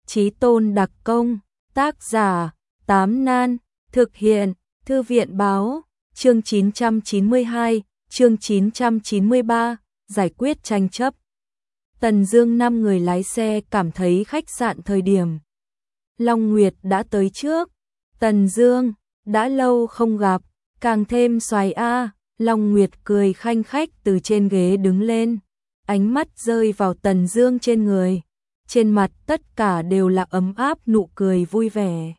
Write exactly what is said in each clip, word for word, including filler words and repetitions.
Chí tôn đặc công, tác giả, Tám Nan, thực hiện, Thư viện báo, chương chín trăm chín mươi hai, chương chín trăm chín mươi ba, giải quyết tranh chấp. Tần Dương năm người lái xe cảm thấy khách sạn thời điểm Long Nguyệt đã tới trước. Tần Dương, đã lâu không gặp, càng thêm xoái a. Long Nguyệt cười khanh khách từ trên ghế đứng lên, ánh mắt rơi vào Tần Dương trên người, trên mặt tất cả đều là ấm áp nụ cười vui vẻ.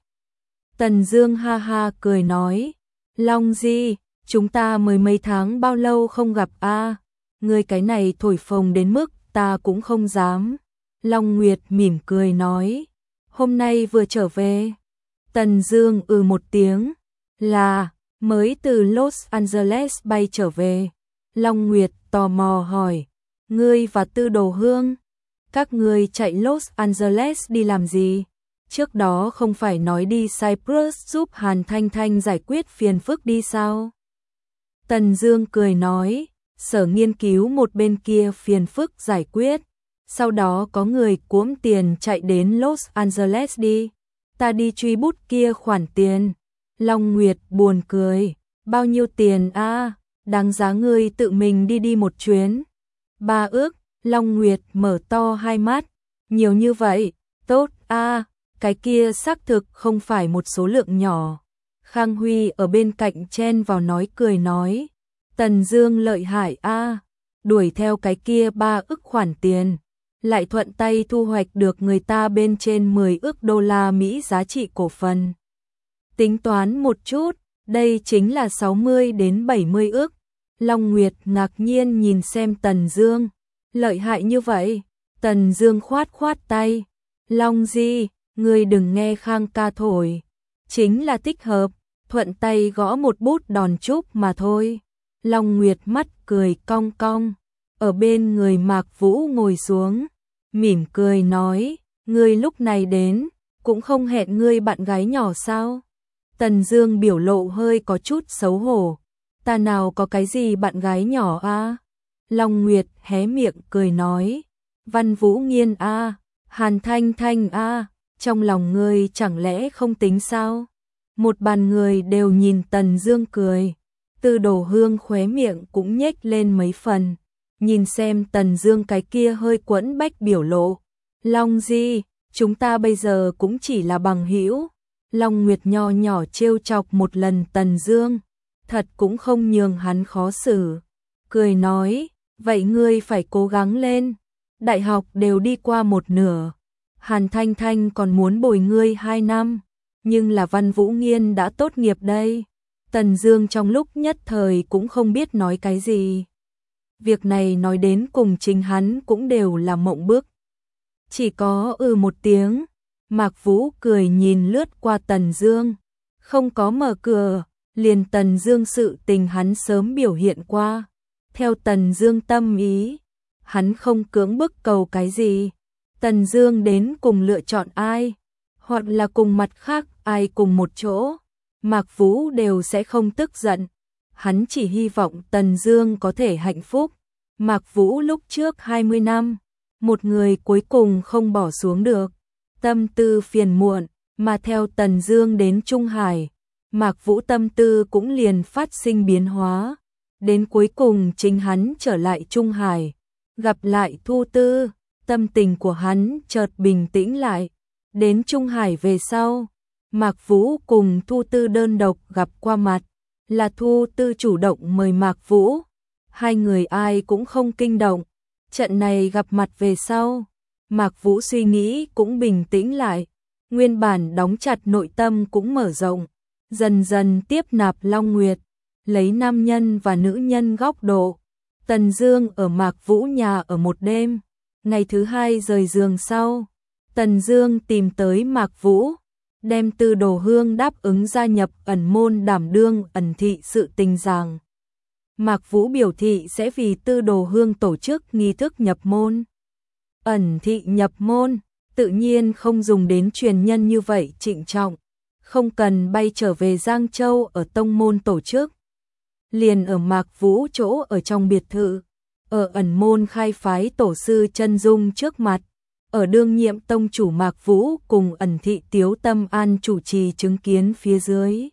Tần Dương ha ha cười nói, Long Di, chúng ta mới mấy tháng bao lâu không gặp a, ngươi cái này thổi phồng đến mức ta cũng không dám. Long Nguyệt mỉm cười nói, hôm nay vừa trở về. Tần Dương ừ một tiếng, là, mới từ Los Angeles bay trở về. Long Nguyệt tò mò hỏi, ngươi và Tư Đồ Hương, các ngươi chạy Los Angeles đi làm gì? Trước đó không phải nói đi Cyprus giúp Hàn Thanh Thanh giải quyết phiền phức đi sao? Tần Dương cười nói, sở nghiên cứu một bên kia phiền phức giải quyết, sau đó có người cuỗm tiền chạy đến Los Angeles đi, ta đi truy bút kia khoản tiền. Long Nguyệt buồn cười, bao nhiêu tiền a? À? Đáng giá ngươi tự mình đi đi một chuyến. Ba ước. Long Nguyệt mở to hai mắt, nhiều như vậy, tốt a, à, cái kia xác thực không phải một số lượng nhỏ. Khang Huy ở bên cạnh chen vào nói cười nói, Tần Dương lợi hại a, à, đuổi theo cái kia ba ức khoản tiền, lại thuận tay thu hoạch được người ta bên trên mười ức đô la Mỹ giá trị cổ phần. Tính toán một chút, đây chính là sáu mươi đến bảy mươi ức. Long Nguyệt ngạc nhiên nhìn xem Tần Dương, lợi hại như vậy. Tần Dương khoát khoát tay, Long Di, ngươi đừng nghe Khang ca thổi, chính là thích hợp, thuận tay gõ một bút đòn chúc mà thôi. Long Nguyệt mắt cười cong cong, ở bên người Mạc Vũ ngồi xuống, mỉm cười nói, ngươi lúc này đến, cũng không hẹn ngươi bạn gái nhỏ sao? Tần Dương biểu lộ hơi có chút xấu hổ, ta nào có cái gì bạn gái nhỏ a? À? Long Nguyệt hé miệng cười nói, Văn Vũ Nghiên a, à, Hàn Thanh Thanh a, à, trong lòng ngươi chẳng lẽ không tính sao? Một bàn người đều nhìn Tần Dương cười, Tư Đồ Hương khóe miệng cũng nhếch lên mấy phần, nhìn xem Tần Dương cái kia hơi quẫn bách biểu lộ. Long Di, chúng ta bây giờ cũng chỉ là bằng hữu. Long Nguyệt nho nhỏ trêu chọc một lần Tần Dương, thật cũng không nhường hắn khó xử, cười nói, vậy ngươi phải cố gắng lên, đại học đều đi qua một nửa, Hàn Thanh Thanh còn muốn bồi ngươi hai năm, nhưng là Văn Vũ Nghiên đã tốt nghiệp đây. Tần Dương trong lúc nhất thời cũng không biết nói cái gì. Việc này nói đến cùng chính hắn cũng đều là mộng bức. Chỉ có ừ một tiếng. Mạc Vũ cười nhìn lướt qua Tần Dương, không có mở cửa, liền Tần Dương sự tình hắn sớm biểu hiện qua. Theo Tần Dương tâm ý, hắn không cưỡng bức cầu cái gì. Tần Dương đến cùng lựa chọn ai, hoặc là cùng mặt khác ai cùng một chỗ, Mạc Vũ đều sẽ không tức giận. Hắn chỉ hy vọng Tần Dương có thể hạnh phúc. Mạc Vũ lúc trước hai mươi năm, một người cuối cùng không bỏ xuống được, tâm tư phiền muộn, mà theo Tần Dương đến Trung Hải, Mạc Vũ tâm tư cũng liền phát sinh biến hóa. Đến cuối cùng chính hắn trở lại Trung Hải, gặp lại Thu Tư, tâm tình của hắn chợt bình tĩnh lại. Đến Trung Hải về sau, Mạc Vũ cùng Thu Tư đơn độc gặp qua mặt, là Thu Tư chủ động mời Mạc Vũ, hai người ai cũng không kinh động. Trận này gặp mặt về sau, Mạc Vũ suy nghĩ cũng bình tĩnh lại, nguyên bản đóng chặt nội tâm cũng mở rộng, dần dần tiếp nạp Long Nguyệt, lấy nam nhân và nữ nhân góc độ. Tần Dương ở Mạc Vũ nhà ở một đêm, ngày thứ hai rời giường sau, Tần Dương tìm tới Mạc Vũ, đem Tư Đồ Hương đáp ứng gia nhập ẩn môn đảm đương ẩn thị sự tình rằng Mạc Vũ biểu thị sẽ vì Tư Đồ Hương tổ chức nghi thức nhập môn. Ẩn thị nhập môn, tự nhiên không dùng đến truyền nhân như vậy trịnh trọng, không cần bay trở về Giang Châu ở tông môn tổ chức. Liền ở Mạc Vũ chỗ ở trong biệt thự, ở ẩn môn khai phái tổ sư chân dung trước mặt, ở đương nhiệm tông chủ Mạc Vũ cùng ẩn thị Tiếu Tâm An chủ trì chứng kiến phía dưới.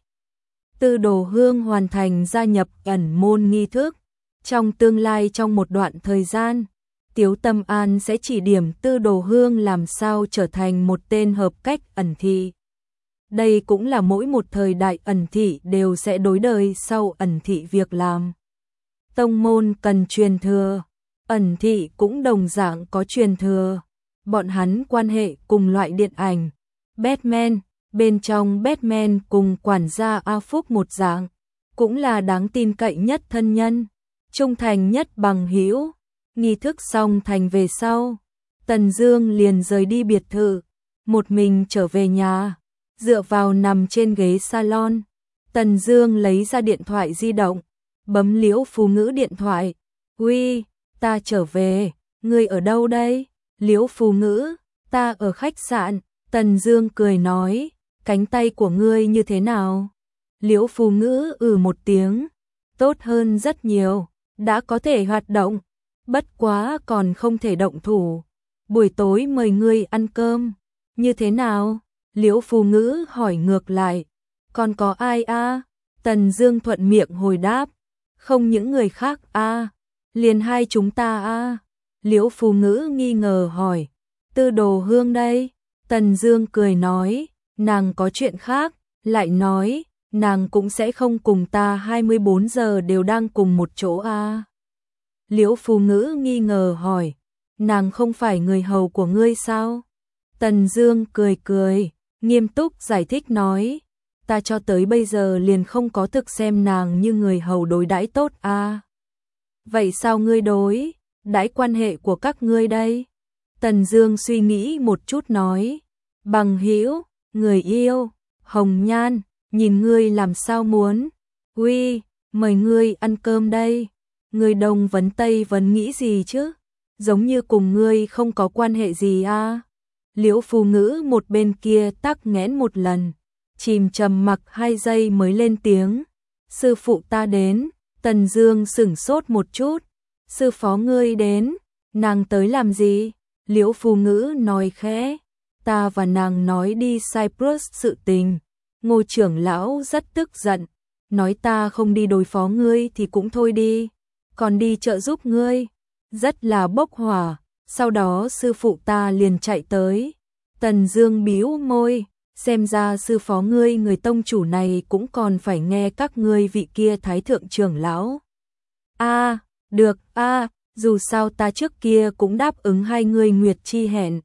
Tư Đồ Hương hoàn thành gia nhập ẩn môn nghi thức. Trong tương lai trong một đoạn thời gian, Tiếu Tâm An sẽ chỉ điểm Tư Đồ Hương làm sao trở thành một tên hợp cách ẩn thị. Đây cũng là mỗi một thời đại ẩn thị đều sẽ đối đời sau ẩn thị việc làm. Tông môn cần truyền thừa, ẩn thị cũng đồng dạng có truyền thừa. Bọn hắn quan hệ cùng loại điện ảnh Batman, bên trong Batman cùng quản gia A Phúc một dạng, cũng là đáng tin cậy nhất thân nhân, trung thành nhất bằng hữu. Nghi thức xong thành về sau, Tần Dương liền rời đi biệt thự, một mình trở về nhà, dựa vào nằm trên ghế salon. Tần Dương lấy ra điện thoại di động, bấm Liễu Phù Ngữ điện thoại. "Uy, ta trở về, ngươi ở đâu đây?" "Liễu Phù Ngữ, ta ở khách sạn." Tần Dương cười nói, "Cánh tay của ngươi như thế nào?" Liễu Phù Ngữ ừ một tiếng, "Tốt hơn rất nhiều, đã có thể hoạt động, bất quá còn không thể động thủ. Buổi tối mời ngươi ăn cơm, như thế nào?" Liễu Phù Ngữ hỏi ngược lại, "Còn có ai a?" Tần Dương thuận miệng hồi đáp, "Không những người khác a, liền hai chúng ta a." Liễu Phù Ngữ nghi ngờ hỏi, "Tư Đồ Hương đây?" Tần Dương cười nói, "Nàng có chuyện khác." Lại nói, "Nàng cũng sẽ không cùng ta hai mươi bốn giờ đều đang cùng một chỗ a." Liễu Phù Ngữ nghi ngờ hỏi, "Nàng không phải người hầu của ngươi sao?" Tần Dương cười cười, nghiêm túc giải thích nói, "Ta cho tới bây giờ liền không có thực xem nàng như người hầu đối đãi tốt a." "Vậy sao ngươi đối đãi quan hệ của các ngươi đây?" Tần Dương suy nghĩ một chút nói, "Bằng hữu, người yêu, hồng nhan, nhìn ngươi làm sao muốn." "Uy, mời ngươi ăn cơm đây." "Ngươi đông vấn tây vấn nghĩ gì chứ? Giống như cùng ngươi không có quan hệ gì a." Liễu Phù Ngữ một bên kia tắc nghẽn một lần, chìm trầm mặc hai giây mới lên tiếng, "Sư phụ ta đến." Tần Dương sững sốt một chút, "Sư phó ngươi đến, nàng tới làm gì?" Liễu Phù Ngữ nói khẽ, "Ta và nàng nói đi Cyprus sự tình. Ngô trưởng lão rất tức giận, nói ta không đi đối phó ngươi thì cũng thôi đi, còn đi trợ giúp ngươi, rất là bốc hỏa. Sau đó sư phụ ta liền chạy tới." Tần Dương bĩu môi, xem ra sư phó ngươi người tông chủ này cũng còn phải nghe các ngươi vị kia thái thượng trưởng lão. "A, à, được a, à, dù sao ta trước kia cũng đáp ứng hai ngươi nguyệt chi hẹn.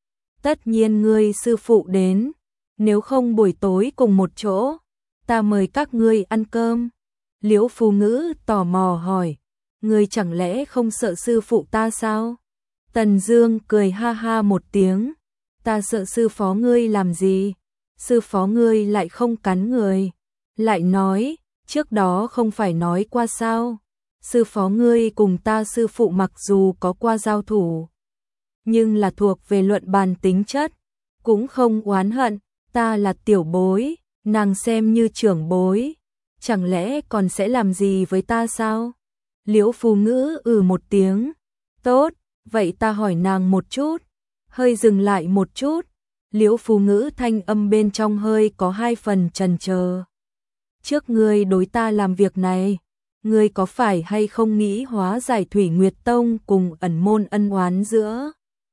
Tất nhiên ngươi sư phụ đến, nếu không buổi tối cùng một chỗ, ta mời các ngươi ăn cơm." Liễu Phù Ngữ tò mò hỏi, "Ngươi chẳng lẽ không sợ sư phụ ta sao?" Tần Dương cười ha ha một tiếng, "Ta sợ sư phó ngươi làm gì? Sư phó ngươi lại không cắn người." Lại nói, "Trước đó không phải nói qua sao? Sư phó ngươi cùng ta sư phụ mặc dù có qua giao thủ, nhưng là thuộc về luận bàn tính chất, cũng không oán hận, ta là tiểu bối, nàng xem như trưởng bối, chẳng lẽ còn sẽ làm gì với ta sao?" Liễu Phù Ngữ ừ một tiếng, "Tốt, vậy ta hỏi nàng một chút." Hơi dừng lại một chút, Liễu Phù Ngữ thanh âm bên trong hơi có hai phần chần chờ. "Trước ngươi đối ta làm việc này, ngươi có phải hay không nghĩ hóa giải Thủy Nguyệt Tông cùng ẩn môn ân oán giữa?"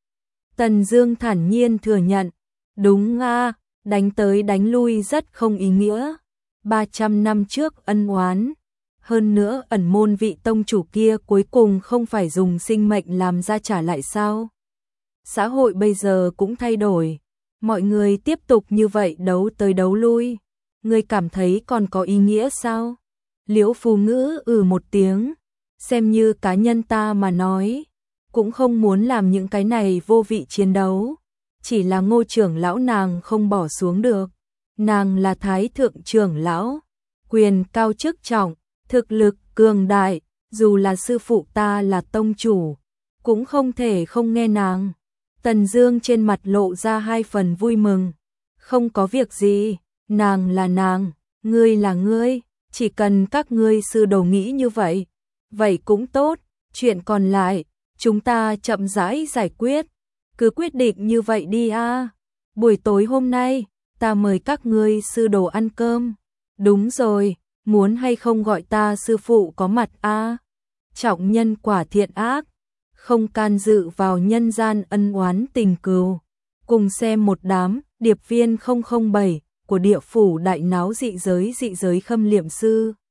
Tần Dương thản nhiên thừa nhận, "Đúng a, đánh tới đánh lui rất không ý nghĩa. ba trăm năm trước ân oán, hơn nữa ẩn môn vị tông chủ kia cuối cùng không phải dùng sinh mệnh làm ra trả lại sao? Xã hội bây giờ cũng thay đổi, mọi người tiếp tục như vậy đấu tới đấu lui, ngươi cảm thấy còn có ý nghĩa sao?" Liễu Phù Ngữ ừ một tiếng, "Xem như cá nhân ta mà nói, cũng không muốn làm những cái này vô vị chiến đấu, chỉ là Ngô trưởng lão nàng không bỏ xuống được. Nàng là thái thượng trưởng lão, quyền cao chức trọng, thực lực cường đại, dù là sư phụ ta là tông chủ, cũng không thể không nghe nàng." Tần Dương trên mặt lộ ra hai phần vui mừng, "Không có việc gì, nàng là nàng, ngươi là ngươi, chỉ cần các ngươi sư đồ nghĩ như vậy, vậy cũng tốt, chuyện còn lại chúng ta chậm rãi giải quyết." cứ quyết định như vậy đi a. Buổi tối hôm nay, ta mời các ngươi sư đồ ăn cơm. Đúng rồi, muốn hay không gọi ta sư phụ có mặt a. Trọng nhân quả thiện ác, không can dự vào nhân gian ân oán tình cừu. Cùng xem một đám điệp viên không không bảy của địa phủ đại náo dị giới dị giới Khâm Liệm Sư.